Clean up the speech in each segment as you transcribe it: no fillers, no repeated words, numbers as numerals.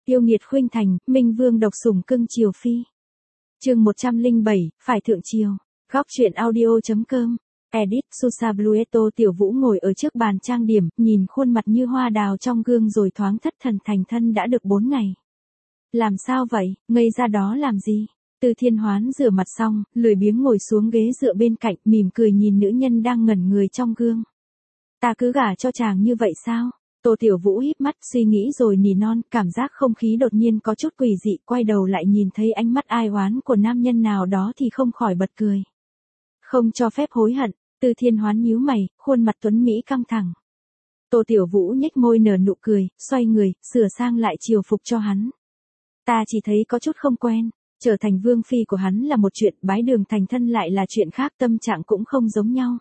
Yêu nghiệt khuynh thành, Minh Vương độc sủng cưng chiều phi. Chương 107, phải thượng triều. Góc truyện audio.com. Edit Susa Blueto. Tiểu Vũ ngồi ở trước bàn trang điểm, nhìn khuôn mặt như hoa đào trong gương rồi thoáng thất thần. Thành thân đã được 4 ngày. Làm sao vậy, ngây ra đó làm gì? Từ Thiên Hoán rửa mặt xong, lười biếng ngồi xuống ghế dựa bên cạnh, mỉm cười nhìn nữ nhân đang ngẩn người trong gương. Ta cứ gả cho chàng như vậy sao? Tô Tiểu Vũ híp mắt suy nghĩ rồi nỉ non, cảm giác không khí đột nhiên có chút quỷ dị, quay đầu lại nhìn thấy ánh mắt ai oán của nam nhân nào đó thì không khỏi bật cười. Không cho phép hối hận. Từ Thiên Hoán nhíu mày, khuôn mặt tuấn mỹ căng thẳng. Tô Tiểu Vũ nhếch môi nở nụ cười, xoay người, sửa sang lại triều phục cho hắn. Ta chỉ thấy có chút không quen, trở thành vương phi của hắn là một chuyện, bái đường thành thân lại là chuyện khác, tâm trạng cũng không giống nhau.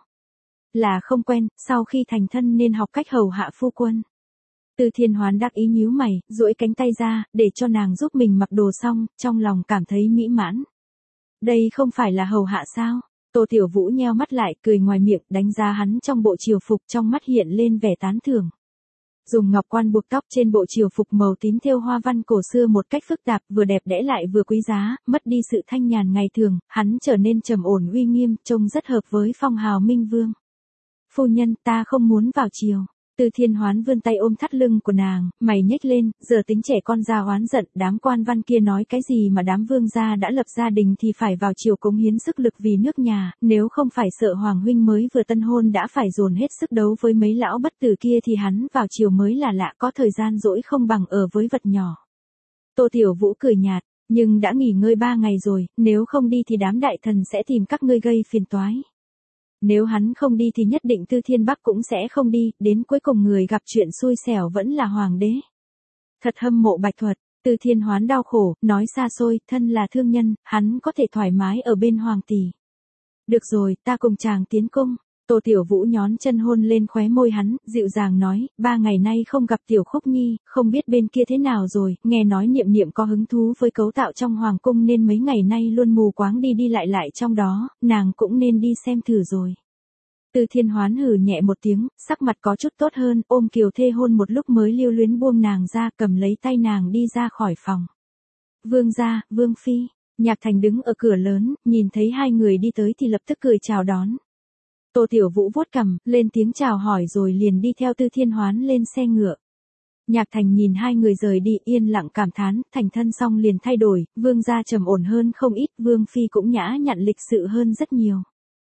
Là không quen, sau khi thành thân nên học cách hầu hạ phu quân. Từ Thiên Hoán đắc ý nhíu mày, duỗi cánh tay ra, để cho nàng giúp mình mặc đồ xong, trong lòng cảm thấy mỹ mãn. Đây không phải là hầu hạ sao? Tô Tiểu Vũ nheo mắt lại, cười ngoài miệng, đánh giá hắn trong bộ triều phục, trong mắt hiện lên vẻ tán thưởng. Dùng ngọc quan buộc tóc trên bộ triều phục màu tím thêu hoa văn cổ xưa một cách phức tạp, vừa đẹp đẽ lại vừa quý giá, mất đi sự thanh nhàn ngày thường, hắn trở nên trầm ổn uy nghiêm, trông rất hợp với phong hào Minh Vương. Phu nhân, ta không muốn vào triều. Từ Thiên Hoán vươn tay ôm thắt lưng của nàng, mày nhếch lên, giờ tính trẻ con ra oán giận, đám quan văn kia nói cái gì mà đám vương gia đã lập gia đình thì phải vào triều cống hiến sức lực vì nước nhà, nếu không phải sợ hoàng huynh mới vừa tân hôn đã phải dồn hết sức đấu với mấy lão bất tử kia thì hắn vào triều mới là lạ, có thời gian rỗi không bằng ở với vật nhỏ. Tô Tiểu Vũ cười nhạt, nhưng đã nghỉ ngơi 3 ngày rồi, nếu không đi thì đám đại thần sẽ tìm các ngươi gây phiền toái. Nếu hắn không đi thì nhất định Tư Thiên Bắc cũng sẽ không đi, đến cuối cùng người gặp chuyện xui xẻo vẫn là hoàng đế. Thật hâm mộ Bạch Thuật. Từ Thiên Hoán đau khổ, nói xa xôi, thân là thương nhân, hắn có thể thoải mái ở bên hoàng tỷ. Được rồi, ta cùng chàng tiến cung. Tô Tiểu Vũ nhón chân hôn lên khóe môi hắn, dịu dàng nói, 3 ngày nay không gặp Tiểu Khúc Nhi, không biết bên kia thế nào rồi, nghe nói Niệm Niệm có hứng thú với cấu tạo trong hoàng cung nên mấy ngày nay luôn mù quáng đi đi lại trong đó, nàng cũng nên đi xem thử rồi. Từ Thiên Hoán hừ nhẹ một tiếng, sắc mặt có chút tốt hơn, ôm Kiều Thê hôn một lúc mới lưu luyến buông nàng ra, cầm lấy tay nàng đi ra khỏi phòng. Vương gia, Vương phi. Nhạc Thành đứng ở cửa lớn, nhìn thấy hai người đi tới thì lập tức cười chào đón. Tô Tiểu Vũ vuốt cằm, lên tiếng chào hỏi rồi liền đi theo Từ Thiên Hoán lên xe ngựa. Nhạc Thành nhìn hai người rời đi, yên lặng cảm thán, thành thân xong liền thay đổi, vương gia trầm ổn hơn không ít, vương phi cũng nhã nhặn lịch sự hơn rất nhiều.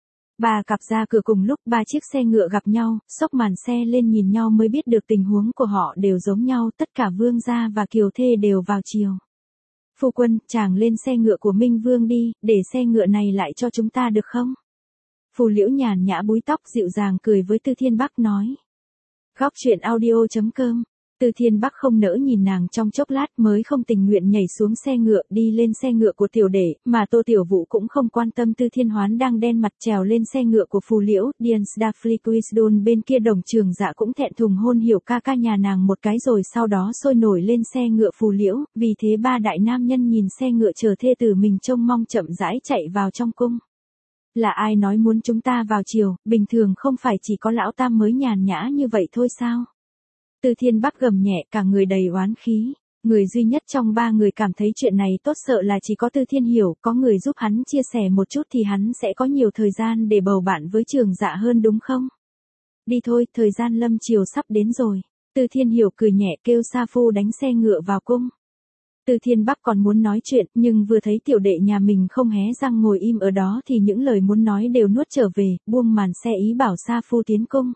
Ba cặp ra cửa cùng lúc, 3 chiếc xe ngựa gặp nhau, xốc màn xe lên nhìn nhau mới biết được tình huống của họ đều giống nhau, tất cả vương gia và Kiều Thê đều vào triều. Phu quân, chàng lên xe ngựa của Minh Vương đi, để xe ngựa này lại cho chúng ta được không? Phù Liễu nhàn nhã búi tóc dịu dàng cười với Tư Thiên Bắc nói. Góc truyện audio.com. Từ Thiên Bắc không nỡ nhìn nàng trong chốc lát mới không tình nguyện nhảy xuống xe ngựa đi lên xe ngựa của tiểu đệ, mà Tô Tiểu Vũ cũng không quan tâm. Tư Thiên Hoán đang đen mặt trèo lên xe ngựa của Phù Liễu, Diansdafliquisdon bên kia Đồng Trường Dạ cũng thẹn thùng hôn hiểu ca ca nhà nàng một cái rồi sau đó sôi nổi lên xe ngựa Phù Liễu, vì thế 3 đại nam nhân nhìn xe ngựa chờ thê tử mình trông mong chậm rãi chạy vào trong cung. Là ai nói muốn chúng ta vào triều, bình thường không phải chỉ có lão tam mới nhàn nhã như vậy thôi sao? Từ Thiên Bắc gầm nhẹ, cả người đầy oán khí. Người duy nhất trong 3 người cảm thấy chuyện này tốt sợ là chỉ có Tư Thiên Hiểu, có người giúp hắn chia sẻ một chút thì hắn sẽ có nhiều thời gian để bầu bạn với Trường Dạ hơn đúng không? Đi thôi, thời gian lâm triều sắp đến rồi. Tư Thiên Hiểu cười nhẹ kêu Sa Phu đánh xe ngựa vào cung. Từ Thiên Bắc còn muốn nói chuyện, nhưng vừa thấy tiểu đệ nhà mình không hé răng ngồi im ở đó thì những lời muốn nói đều nuốt trở về, buông màn xe ý bảo Sa Phu tiến cung.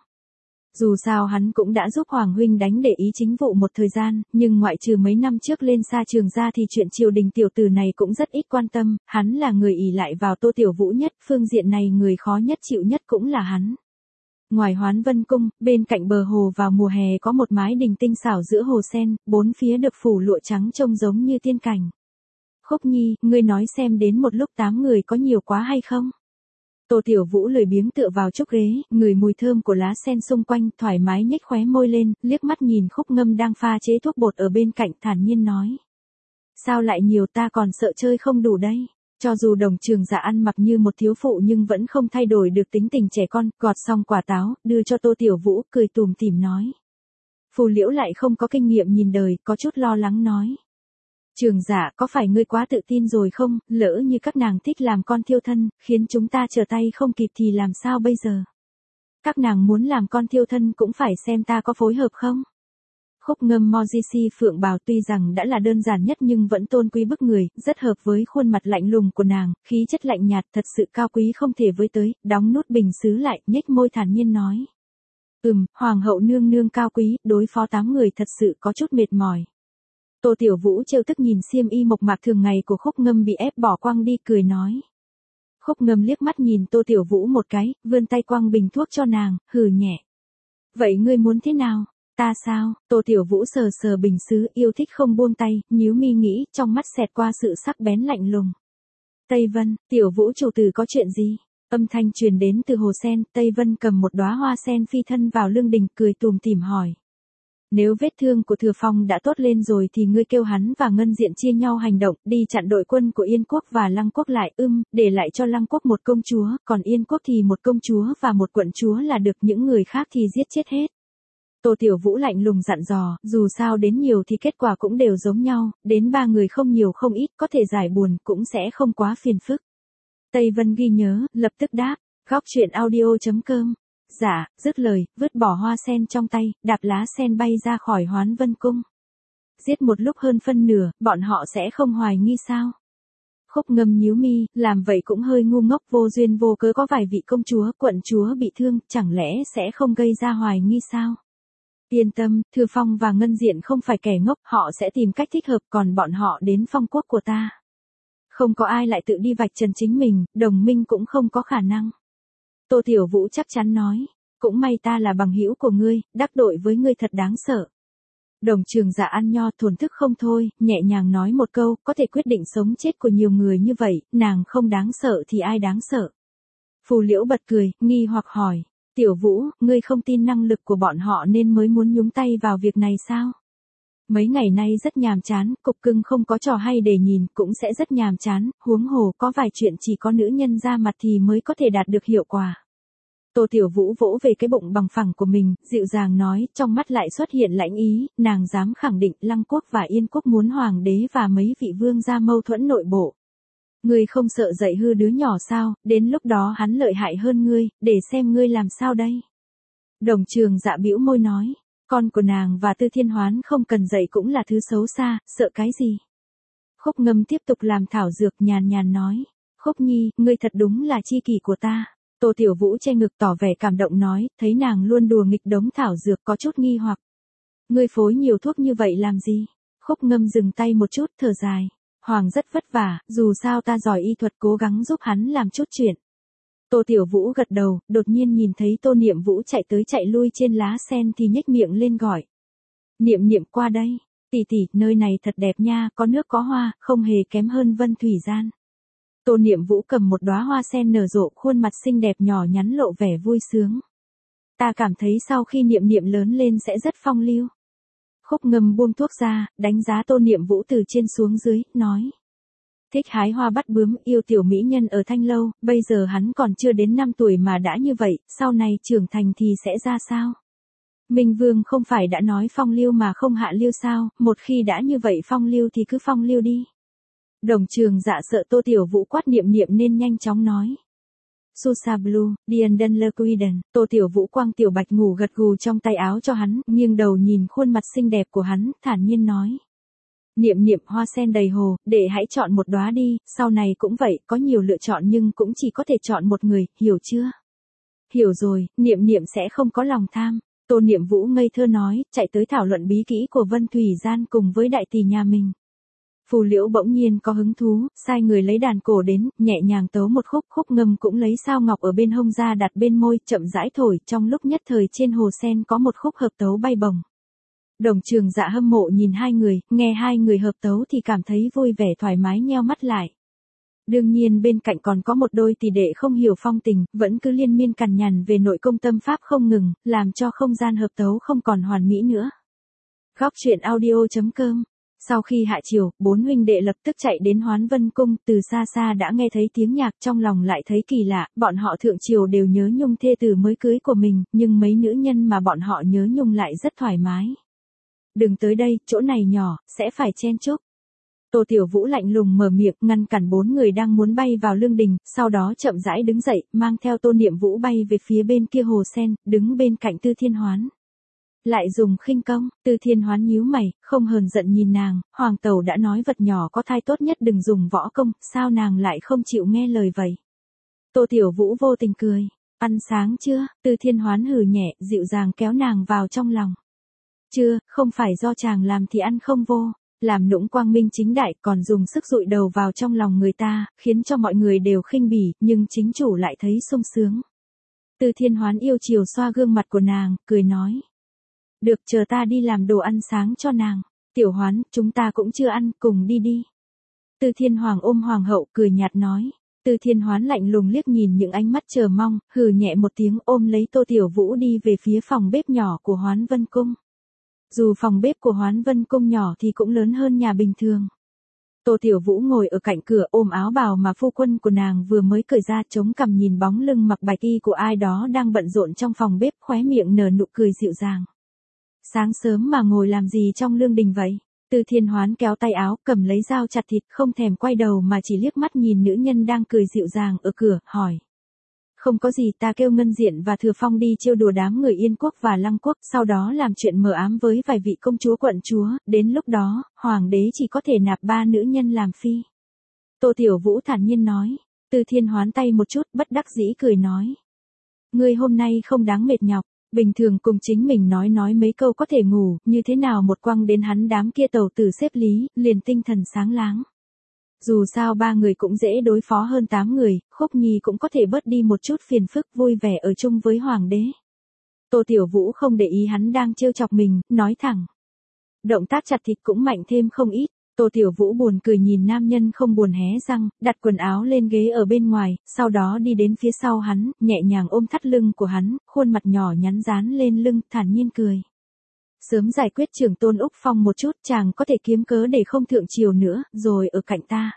Dù sao hắn cũng đã giúp Hoàng huynh đánh để ý chính vụ một thời gian, nhưng ngoại trừ mấy năm trước lên Sa Trường ra thì chuyện triều đình tiểu tử này cũng rất ít quan tâm, hắn là người ỷ lại vào Tô Tiểu Vũ nhất, phương diện này người khó nhất chịu nhất cũng là hắn. Ngoài Hoán Vân Cung, bên cạnh bờ hồ vào mùa hè có một mái đình tinh xảo giữa hồ sen, 4 phía được phủ lụa trắng trông giống như tiên cảnh. Khúc Nhi, ngươi nói xem đến một lúc 8 người có nhiều quá hay không? Tô Tiểu Vũ lười biếng tựa vào chốc ghế, ngửi mùi thơm của lá sen xung quanh, thoải mái nhếch khóe môi lên, liếc mắt nhìn Khúc Ngâm đang pha chế thuốc bột ở bên cạnh, thản nhiên nói. Sao lại nhiều, ta còn sợ chơi không đủ đây. Cho dù Đồng Trường Dạ ăn mặc như một thiếu phụ nhưng vẫn không thay đổi được tính tình trẻ con, gọt xong quả táo, đưa cho Tô Tiểu Vũ, cười tủm tỉm nói. Phù Liễu lại không có kinh nghiệm nhìn đời, có chút lo lắng nói. Trường Dạ, có phải ngươi quá tự tin rồi không, lỡ như các nàng thích làm con thiêu thân, khiến chúng ta trở tay không kịp thì làm sao bây giờ? Các nàng muốn làm con thiêu thân cũng phải xem ta có phối hợp không? Khúc ngâm Mojisi Phượng Bào tuy rằng đã là đơn giản nhất nhưng vẫn tôn quý bức người, rất hợp với khuôn mặt lạnh lùng của nàng, khí chất lạnh nhạt thật sự cao quý không thể với tới, đóng nút bình sứ lại, nhếch môi thản nhiên nói. Hoàng hậu nương nương cao quý, đối phó 8 người thật sự có chút mệt mỏi. Tô Tiểu Vũ trêu tức nhìn xiêm y mộc mạc thường ngày của Khúc Ngâm bị ép bỏ quăng đi cười nói. Khúc Ngâm liếc mắt nhìn Tô Tiểu Vũ một cái, vươn tay quăng bình thuốc cho nàng, hừ nhẹ. Vậy ngươi muốn thế nào? Ta sao? Tô Tiểu Vũ sờ sờ bình sứ, yêu thích không buông tay, nhíu mi nghĩ, trong mắt xẹt qua sự sắc bén lạnh lùng. Tây Vân, Tiểu Vũ chủ tử có chuyện gì? Âm thanh truyền đến từ hồ sen, Tây Vân cầm một đóa hoa sen phi thân vào lương đình, cười tủm tỉm hỏi. Nếu vết thương của Thừa Phong đã tốt lên rồi thì ngươi kêu hắn và Ngân Diện chia nhau hành động, đi chặn đội quân của Yên Quốc và Lăng Quốc lại, để lại cho Lăng Quốc một công chúa, còn Yên Quốc thì một công chúa và một quận chúa là được, những người khác thì giết chết hết. Tô Tiểu Vũ lạnh lùng dặn dò, dù sao đến nhiều thì kết quả cũng đều giống nhau, đến 3 người không nhiều không ít có thể giải buồn cũng sẽ không quá phiền phức. Tây Vân ghi nhớ, lập tức đáp, góc truyện audio.com. Dạ, dứt lời, vứt bỏ hoa sen trong tay, đạp lá sen bay ra khỏi Hoán Vân Cung. Giết một lúc hơn phân nửa, bọn họ sẽ không hoài nghi sao? Khúc Ngâm nhíu mi, làm vậy cũng hơi ngu ngốc, vô duyên vô cớ có vài vị công chúa, quận chúa bị thương, chẳng lẽ sẽ không gây ra hoài nghi sao? Yên tâm, Thừa Phong và Ngân Diện không phải kẻ ngốc, họ sẽ tìm cách thích hợp, còn bọn họ đến phong quốc của ta. Không có ai lại tự đi vạch trần chính mình, đồng minh cũng không có khả năng. Tô Tiểu Vũ chắc chắn nói, cũng may ta là bằng hữu của ngươi, đắc tội với ngươi thật đáng sợ. Đồng Trường Dạ ăn nho thổn thức không thôi, nhẹ nhàng nói một câu, có thể quyết định sống chết của nhiều người như vậy, nàng không đáng sợ thì ai đáng sợ. Phù Liễu bật cười, nghi hoặc hỏi, Tiểu Vũ, ngươi không tin năng lực của bọn họ nên mới muốn nhúng tay vào việc này sao? Mấy ngày nay rất nhàm chán, cục cưng không có trò hay để nhìn, cũng sẽ rất nhàm chán, huống hồ có vài chuyện chỉ có nữ nhân ra mặt thì mới có thể đạt được hiệu quả. Tô Tiểu Vũ vỗ về cái bụng bằng phẳng của mình, dịu dàng nói, trong mắt lại xuất hiện lãnh ý, nàng dám khẳng định Lăng Quốc và Yên Quốc muốn hoàng đế và mấy vị vương gia mâu thuẫn nội bộ. Ngươi không sợ dạy hư đứa nhỏ sao, đến lúc đó hắn lợi hại hơn ngươi, để xem ngươi làm sao đây. Đồng Trường Dạ bĩu môi nói, con của nàng và Tư Thiên Hoán không cần dạy cũng là thứ xấu xa, sợ cái gì. Khúc Ngâm tiếp tục làm thảo dược, nhàn nhàn nói, Khúc Nhi, ngươi thật đúng là chi kỷ của ta. Tô Tiểu Vũ che ngực tỏ vẻ cảm động nói, thấy nàng luôn đùa nghịch đống thảo dược có chút nghi hoặc. Ngươi phối nhiều thuốc như vậy làm gì? Khúc Ngâm dừng tay một chút, thở dài. Hoàng rất vất vả, dù sao ta giỏi y thuật, cố gắng giúp hắn làm chút chuyện. Tô Tiểu Vũ gật đầu, đột nhiên nhìn thấy Tô Niệm Vũ chạy tới chạy lui trên lá sen thì nhếch miệng lên gọi. Niệm Niệm qua đây, tỷ tỷ, nơi này thật đẹp nha, có nước có hoa, không hề kém hơn Vân Thủy Gian. Tô Niệm Vũ cầm một đóa hoa sen nở rộ, khuôn mặt xinh đẹp nhỏ nhắn lộ vẻ vui sướng. Ta cảm thấy sau khi Niệm Niệm lớn lên sẽ rất phong lưu. Khúc Ngâm buông thuốc ra, đánh giá Tô Niệm Vũ từ trên xuống dưới, nói. Thích hái hoa bắt bướm, yêu tiểu mỹ nhân ở Thanh Lâu, bây giờ hắn còn chưa đến 5 tuổi mà đã như vậy, sau này trưởng thành thì sẽ ra sao? Minh Vương không phải đã nói phong lưu mà không hạ lưu sao, một khi đã như vậy phong lưu thì cứ phong lưu đi. Đồng Trường Dạ sợ Tô Tiểu Vũ quát Niệm Niệm nên nhanh chóng nói. Susa Blue, Dienden Lequiden, Tô Tiểu Vũ quang tiểu bạch ngủ gật gù trong tay áo cho hắn, nghiêng đầu nhìn khuôn mặt xinh đẹp của hắn, thản nhiên nói. Niệm Niệm, hoa sen đầy hồ, để hãy chọn một đóa đi, sau này cũng vậy, có nhiều lựa chọn nhưng cũng chỉ có thể chọn một người, hiểu chưa? Hiểu rồi, Niệm Niệm sẽ không có lòng tham. Tô Niệm Vũ ngây thơ nói, chạy tới thảo luận bí kỹ của Vân Thủy Gian cùng với đại tỷ nhà mình. Phù Liễu bỗng nhiên có hứng thú, sai người lấy đàn cổ đến, nhẹ nhàng tấu một khúc, Khúc Ngâm cũng lấy sao ngọc ở bên hông ra đặt bên môi, chậm rãi thổi, trong lúc nhất thời trên hồ sen có một khúc hợp tấu bay bổng. Đồng Trường Dạ hâm mộ nhìn hai người, nghe hai người hợp tấu thì cảm thấy vui vẻ thoải mái nheo mắt lại. Đương nhiên bên cạnh còn có một đôi tỷ đệ không hiểu phong tình, vẫn cứ liên miên cằn nhằn về nội công tâm pháp không ngừng, làm cho không gian hợp tấu không còn hoàn mỹ nữa. Góc truyện audio.com. Sau khi hạ chiều, 4 huynh đệ lập tức chạy đến Hoán Vân Cung, từ xa xa đã nghe thấy tiếng nhạc, trong lòng lại thấy kỳ lạ, bọn họ thượng triều đều nhớ nhung thê tử mới cưới của mình, nhưng mấy nữ nhân mà bọn họ nhớ nhung lại rất thoải mái. Đừng tới đây, chỗ này nhỏ, sẽ phải chen chúc. Tô Tiểu Vũ lạnh lùng mở miệng ngăn cản 4 người đang muốn bay vào lương đình, sau đó chậm rãi đứng dậy, mang theo Tô Niệm Vũ bay về phía bên kia hồ sen, đứng bên cạnh Tư Thiên Hoán. Lại dùng khinh công, Tư Thiên Hoán nhíu mày, không hờn giận nhìn nàng, hoàng tẩu đã nói vật nhỏ có thai tốt nhất đừng dùng võ công, sao nàng lại không chịu nghe lời vậy? Tô Tiểu Vũ vô tình cười, ăn sáng chưa? Tư Thiên Hoán hừ nhẹ, dịu dàng kéo nàng vào trong lòng. Chưa, không phải do chàng làm thì ăn không vô, làm nũng quang minh chính đại còn dùng sức dụi đầu vào trong lòng người ta, khiến cho mọi người đều khinh bỉ, nhưng chính chủ lại thấy sung sướng. Tư Thiên Hoán yêu chiều xoa gương mặt của nàng, cười nói. Được, chờ ta đi làm đồ ăn sáng cho nàng. Tiểu Hoán, chúng ta cũng chưa ăn, cùng đi đi. Tư Thiên Hoàng ôm hoàng hậu, cười nhạt nói. Tư Thiên Hoán lạnh lùng liếc nhìn những ánh mắt chờ mong, hừ nhẹ một tiếng ôm lấy Tô Tiểu Vũ đi về phía phòng bếp nhỏ của Hoán Vân Cung. Dù phòng bếp của Hoán Vân Cung nhỏ thì cũng lớn hơn nhà bình thường. Tô Tiểu Vũ ngồi ở cạnh cửa ôm áo bào mà phu quân của nàng vừa mới cởi ra, chống cằm nhìn bóng lưng mặc bạch y của ai đó đang bận rộn trong phòng bếp, khóe miệng nở nụ cười dịu dàng. Sáng sớm mà ngồi làm gì trong lương đình vậy? Tư Thiên Hoán kéo tay áo, cầm lấy dao chặt thịt, không thèm quay đầu mà chỉ liếc mắt nhìn nữ nhân đang cười dịu dàng ở cửa, hỏi. Không có gì, ta kêu Ngân Diện và Thừa Phong đi trêu đùa đám người Yên Quốc và Lăng Quốc, sau đó làm chuyện mờ ám với vài vị công chúa quận chúa, đến lúc đó, hoàng đế chỉ có thể nạp 3 nữ nhân làm phi. Tô Tiểu Vũ thản nhiên nói. Tư Thiên Hoán tay một chút, bất đắc dĩ cười nói. Ngươi hôm nay không đáng mệt nhọc. Bình thường cùng chính mình nói mấy câu có thể ngủ, như thế nào một quăng đến hắn đám kia tàu tử xếp lý, liền tinh thần sáng láng. Dù sao 3 người cũng dễ đối phó hơn 8 người, Khúc Nhi cũng có thể bớt đi một chút phiền phức, vui vẻ ở chung với hoàng đế. Tô Tiểu Vũ không để ý hắn đang trêu chọc mình, nói thẳng. Động tác chặt thịt cũng mạnh thêm không ít. Tô Tiểu Vũ buồn cười nhìn nam nhân không buồn hé răng, đặt quần áo lên ghế ở bên ngoài, sau đó đi đến phía sau hắn, nhẹ nhàng ôm thắt lưng của hắn, khuôn mặt nhỏ nhắn dán lên lưng, thản nhiên cười. Sớm giải quyết Trưởng Tôn Úc Phong một chút, chàng có thể kiếm cớ để không thượng triều nữa, rồi ở cạnh ta.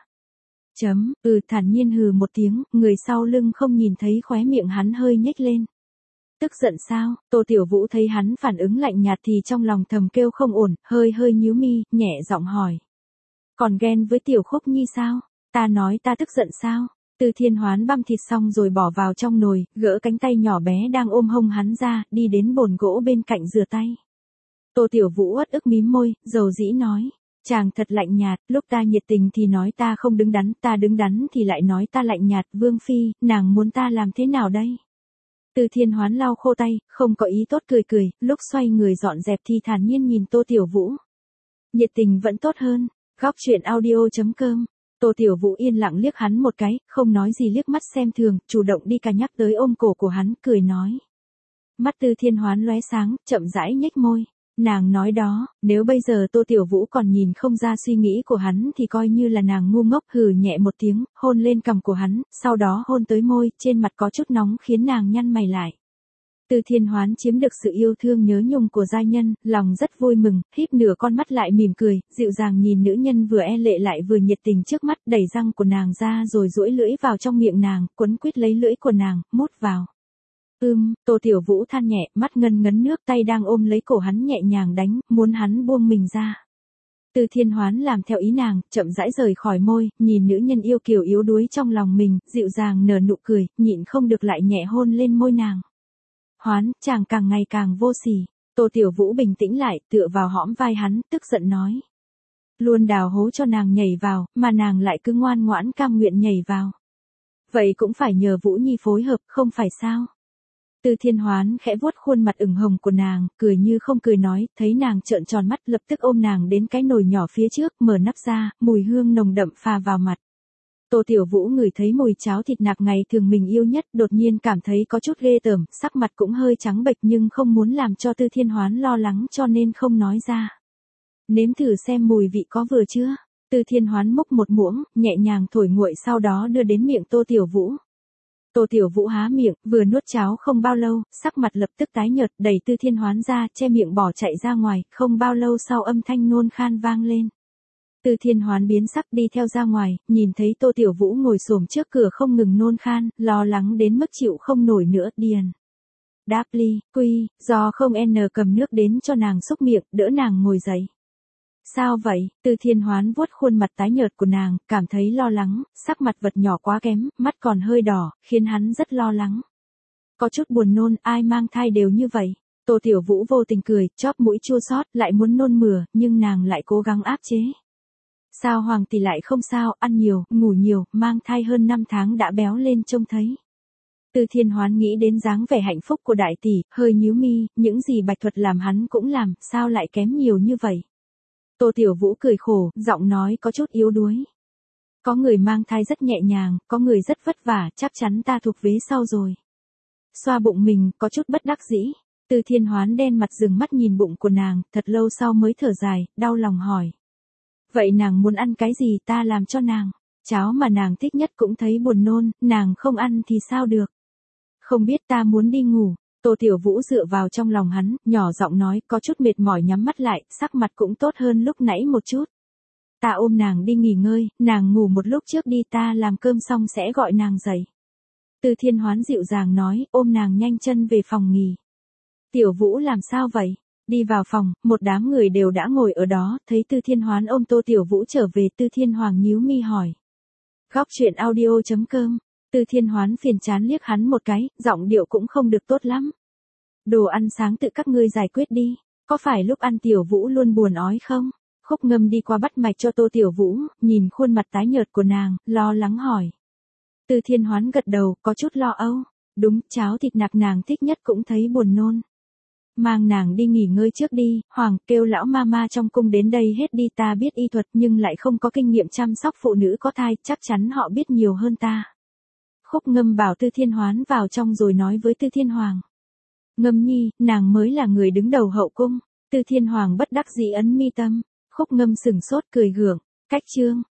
Thản nhiên hừ một tiếng, người sau lưng không nhìn thấy khóe miệng hắn hơi nhếch lên. Tức giận sao? Tô Tiểu Vũ thấy hắn phản ứng lạnh nhạt thì trong lòng thầm kêu không ổn, hơi nhíu mi, nhẹ giọng hỏi. Còn ghen với Tiểu Khúc Nhi sao? Ta nói ta tức giận sao? Tư Thiên Hoán băm thịt xong rồi bỏ vào trong nồi, gỡ cánh tay nhỏ bé đang ôm hông hắn ra, đi đến bồn gỗ bên cạnh rửa tay. Tô Tiểu Vũ uất ức mím môi, dầu dĩ nói. Chàng thật lạnh nhạt, lúc ta nhiệt tình thì nói ta không đứng đắn, ta đứng đắn thì lại nói ta lạnh nhạt. Vương Phi, nàng muốn ta làm thế nào đây? Tư Thiên Hoán lau khô tay, không có ý tốt cười, lúc xoay người dọn dẹp thì thản nhiên nhìn Tô Tiểu Vũ. Nhiệt tình vẫn tốt hơn. Góc truyện audio.com. Tô Tiểu Vũ yên lặng liếc hắn một cái, không nói gì liếc mắt xem thường, chủ động đi cả nhắc tới ôm cổ của hắn, cười nói. Mắt Tư Thiên Hoán lóe sáng, chậm rãi nhếch môi. Nàng nói đó, nếu bây giờ Tô Tiểu Vũ còn nhìn không ra suy nghĩ của hắn thì coi như là nàng ngu ngốc, hừ nhẹ một tiếng, hôn lên cằm của hắn, sau đó hôn tới môi, trên mặt có chút nóng khiến nàng nhăn mày lại. Tư Thiên Hoán chiếm được sự yêu thương nhớ nhung của giai nhân, lòng rất vui mừng, híp nửa con mắt lại mỉm cười, dịu dàng nhìn nữ nhân vừa e lệ lại vừa nhiệt tình trước mắt, đẩy răng của nàng ra rồi duỗi lưỡi vào trong miệng nàng, quấn quýt lấy lưỡi của nàng, mút vào. Tô Tiểu Vũ than nhẹ, mắt ngân ngấn nước, tay đang ôm lấy cổ hắn nhẹ nhàng đánh, muốn hắn buông mình ra. Tư Thiên Hoán làm theo ý nàng, chậm rãi rời khỏi môi, nhìn nữ nhân yêu kiều yếu đuối trong lòng mình, dịu dàng nở nụ cười, nhịn không được lại nhẹ hôn lên môi nàng. Hoán, chàng càng ngày càng vô sỉ. Tô Tiểu Vũ bình tĩnh lại, tựa vào hõm vai hắn, tức giận nói. Luôn đào hố cho nàng nhảy vào, mà nàng lại cứ ngoan ngoãn cam nguyện nhảy vào. Vậy cũng phải nhờ Vũ Nhi phối hợp, không phải sao? Tư Thiên Hoán khẽ vuốt khuôn mặt ửng hồng của nàng, cười như không cười nói, thấy nàng trợn tròn mắt lập tức ôm nàng đến cái nồi nhỏ phía trước, mở nắp ra, mùi hương nồng đậm pha vào mặt. Tô Tiểu Vũ ngửi thấy mùi cháo thịt nạc ngày thường mình yêu nhất, đột nhiên cảm thấy có chút ghê tởm, sắc mặt cũng hơi trắng bệch nhưng không muốn làm cho Tư Thiên Hoán lo lắng cho nên không nói ra. Nếm thử xem mùi vị có vừa chưa? Tư Thiên Hoán múc một muỗng, nhẹ nhàng thổi nguội sau đó đưa đến miệng Tô Tiểu Vũ. Tô Tiểu Vũ há miệng, vừa nuốt cháo không bao lâu, sắc mặt lập tức tái nhợt, đẩy Tư Thiên Hoán ra, che miệng bỏ chạy ra ngoài, không bao lâu sau âm thanh nôn khan vang lên. Tư Thiên Hoán biến sắc đi theo ra ngoài, nhìn thấy Tô Tiểu Vũ ngồi xổm trước cửa không ngừng nôn khan, lo lắng đến mức chịu không nổi nữa, điền. Đáp ly, quy, do không n cầm nước đến cho nàng xúc miệng, đỡ nàng ngồi dậy. Sao vậy? Từ Thiên Hoán vuốt khuôn mặt tái nhợt của nàng, cảm thấy lo lắng, sắc mặt vật nhỏ quá kém, mắt còn hơi đỏ, khiến hắn rất lo lắng. Có chút buồn nôn, ai mang thai đều như vậy. Tô Tiểu Vũ vô tình cười, chóp mũi chua xót, lại muốn nôn mửa, nhưng nàng lại cố gắng áp chế. Sao Hoàng tỷ lại không sao, ăn nhiều, ngủ nhiều, mang thai hơn 5 tháng đã béo lên trông thấy. Từ Thiên Hoán nghĩ đến dáng vẻ hạnh phúc của đại tỷ, hơi nhíu mi, những gì Bạch Thuật làm hắn cũng làm, sao lại kém nhiều như vậy. Tô Tiểu Vũ cười khổ, giọng nói có chút yếu đuối. Có người mang thai rất nhẹ nhàng, có người rất vất vả, chắc chắn ta thuộc vế sau rồi. Xoa bụng mình, có chút bất đắc dĩ. Từ Thiên Hoán đen mặt dừng mắt nhìn bụng của nàng, thật lâu sau mới thở dài, đau lòng hỏi. Vậy nàng muốn ăn cái gì ta làm cho nàng? Cháo mà nàng thích nhất cũng thấy buồn nôn, nàng không ăn thì sao được? Không biết ta muốn đi ngủ. Tô Tiểu Vũ dựa vào trong lòng hắn, nhỏ giọng nói, có chút mệt mỏi nhắm mắt lại, sắc mặt cũng tốt hơn lúc nãy một chút. Ta ôm nàng đi nghỉ ngơi, nàng ngủ một lúc trước đi, ta làm cơm xong sẽ gọi nàng dậy. Từ Thiên Hoán dịu dàng nói, ôm nàng nhanh chân về phòng nghỉ. Tiểu Vũ làm sao vậy? Đi vào phòng, một đám người đều đã ngồi ở đó, thấy Từ Thiên Hoán ôm Tô Tiểu Vũ trở về, Từ Thiên Hoàng nhíu mi hỏi. Góc truyện audio.com. Từ Thiên Hoán phiền chán liếc hắn một cái, giọng điệu cũng không được tốt lắm. Đồ ăn sáng tự các ngươi giải quyết đi, có phải lúc ăn Tiểu Vũ luôn buồn ói không? Khúc Ngâm đi qua bắt mạch cho Tô Tiểu Vũ, nhìn khuôn mặt tái nhợt của nàng, lo lắng hỏi. Từ Thiên Hoán gật đầu, có chút lo âu. Đúng, cháo thịt nạc nàng thích nhất cũng thấy buồn nôn. Mang nàng đi nghỉ ngơi trước đi, Hoàng, kêu lão mama trong cung đến đây hết đi, ta biết y thuật nhưng lại không có kinh nghiệm chăm sóc phụ nữ có thai, chắc chắn họ biết nhiều hơn ta. Khúc Ngâm bảo Từ Thiên Hoán vào trong rồi nói với Từ Thiên Hoàng. Ngâm nhi, nàng mới là người đứng đầu hậu cung. Từ Thiên Hoàng bất đắc dĩ ấn mi tâm. Khúc Ngâm sừng sốt cười gượng. Cách chương.